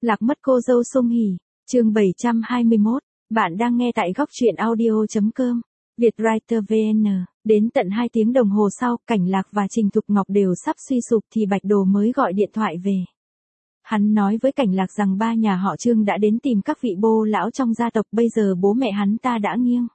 Lạc mất cô dâu Song Hỷ, chương 721, bạn đang nghe tại góc truyện audio.com, Vietwriter VN. Đến tận 2 tiếng đồng hồ sau, Cảnh Lạc và Trình Thục Ngọc đều sắp suy sụp thì Bạch Đồ mới gọi điện thoại về. Hắn nói với Cảnh Lạc rằng ba nhà họ Trương đã đến tìm các vị bô lão trong gia tộc, bây giờ bố mẹ hắn ta đã nghiêng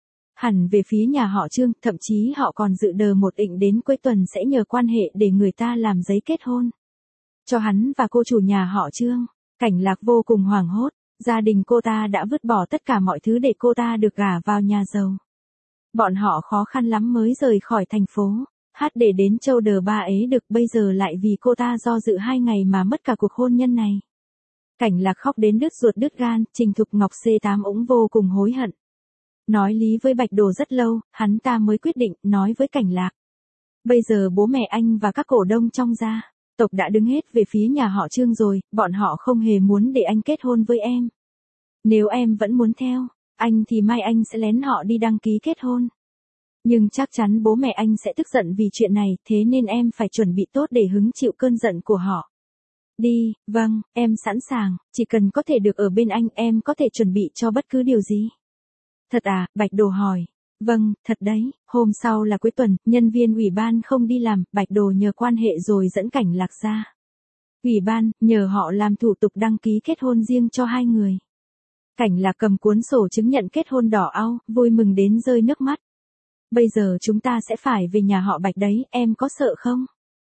hẳn về phía nhà họ Trương, thậm chí họ còn dự đờ một định đến cuối tuần sẽ nhờ quan hệ để người ta làm giấy kết hôn cho hắn và cô chủ nhà họ Trương. Cảnh Lạc vô cùng hoảng hốt, gia đình cô ta đã vứt bỏ tất cả mọi thứ để cô ta được gả vào nhà giàu. Bọn họ khó khăn lắm mới rời khỏi thành phố, để đến châu Đờ Ba Ế được, bây giờ lại vì cô ta do dự 2 ngày mà mất cả cuộc hôn nhân này. Cảnh Lạc khóc đến đứt ruột đứt gan, Trình Thục Ngọc C8 cũng vô cùng hối hận. Nói lý với Bạch Đồ rất lâu, hắn ta mới quyết định nói với Cảnh Lạc. Bây giờ bố mẹ anh và các cổ đông trong gia tộc đã đứng hết về phía nhà họ Trương rồi, bọn họ không hề muốn để anh kết hôn với em. Nếu em vẫn muốn theo anh thì mai anh sẽ lén họ đi đăng ký kết hôn. Nhưng chắc chắn bố mẹ anh sẽ tức giận vì chuyện này, thế nên em phải chuẩn bị tốt để hứng chịu cơn giận của họ. Đi, vâng, em sẵn sàng, chỉ cần có thể được ở bên anh, em có thể chuẩn bị cho bất cứ điều gì. Thật à, Bạch Đồ hỏi. Vâng, thật đấy. Hôm sau là cuối tuần, nhân viên ủy ban không đi làm, Bạch Đồ nhờ quan hệ rồi dẫn Cảnh Lạc ra ủy ban, nhờ họ làm thủ tục đăng ký kết hôn riêng cho 2 người. Cảnh Lạc cầm cuốn sổ chứng nhận kết hôn đỏ au, vui mừng đến rơi nước mắt. Bây giờ chúng ta sẽ phải về nhà họ Bạch đấy, em có sợ không?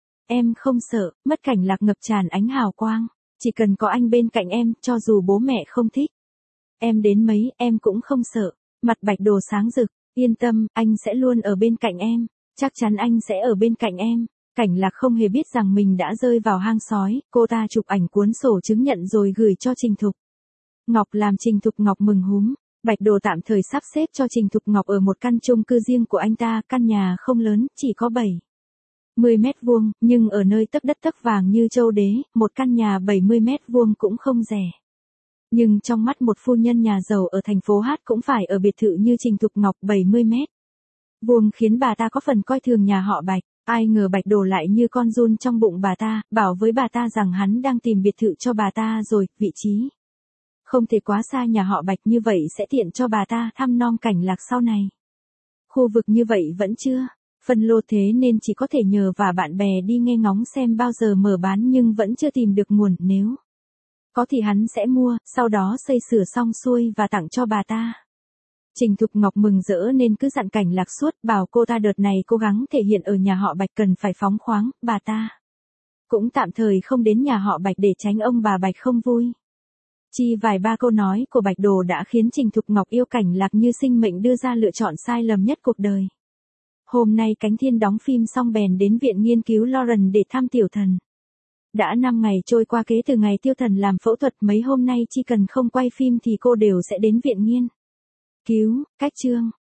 Em không sợ, mắt Cảnh Lạc ngập tràn ánh hào quang. Chỉ cần có anh bên cạnh em, cho dù bố mẹ không thích em đến mấy, em cũng không sợ. Mặt Bạch Đồ sáng rực, yên tâm, anh sẽ luôn ở bên cạnh em, chắc chắn anh sẽ ở bên cạnh em. Cảnh Lạc không hề biết rằng mình đã rơi vào hang sói, cô ta chụp ảnh cuốn sổ chứng nhận rồi gửi cho Trình Thục Ngọc, làm Trình Thục Ngọc mừng húm. Bạch Đồ tạm thời sắp xếp cho Trình Thục Ngọc ở một căn chung cư riêng của anh ta, căn nhà không lớn, chỉ có 70 mét vuông, nhưng ở nơi tấp đất tấp vàng như châu đế, một căn nhà 70 mét vuông cũng không rẻ. Nhưng trong mắt một phu nhân nhà giàu ở thành phố cũng phải ở biệt thự như Trình Thục Ngọc 70 mét vuông khiến bà ta có phần coi thường nhà họ Bạch. Ai ngờ Bạch Đồ lại như con giun trong bụng bà ta, bảo với bà ta rằng hắn đang tìm biệt thự cho bà ta rồi, vị trí không thể quá xa nhà họ Bạch, như vậy sẽ tiện cho bà ta thăm nom Cảnh Lạc sau này. Khu vực như vậy vẫn chưa phân lô, thế nên chỉ có thể nhờ và bạn bè đi nghe ngóng xem bao giờ mở bán, nhưng vẫn chưa tìm được nguồn, nếu có thì hắn sẽ mua, sau đó xây sửa xong xuôi và tặng cho bà ta. Trình Thục Ngọc mừng rỡ nên cứ dặn Cảnh Lạc suốt, bảo cô ta đợt này cố gắng thể hiện ở nhà họ Bạch cần phải phóng khoáng, bà ta cũng tạm thời không đến nhà họ Bạch để tránh ông bà Bạch không vui. Chỉ vài ba câu nói của Bạch Đồ đã khiến Trình Thục Ngọc yêu Cảnh Lạc như sinh mệnh, đưa ra lựa chọn sai lầm nhất cuộc đời. Hôm nay Cánh Thiên đóng phim xong bèn đến viện nghiên cứu Lauren để thăm Tiểu Thần. Đã 5 ngày trôi qua kể từ ngày Tiêu Thần làm phẫu thuật, mấy hôm nay chỉ cần không quay phim thì cô đều sẽ đến viện nghiên cứu. Cách Trương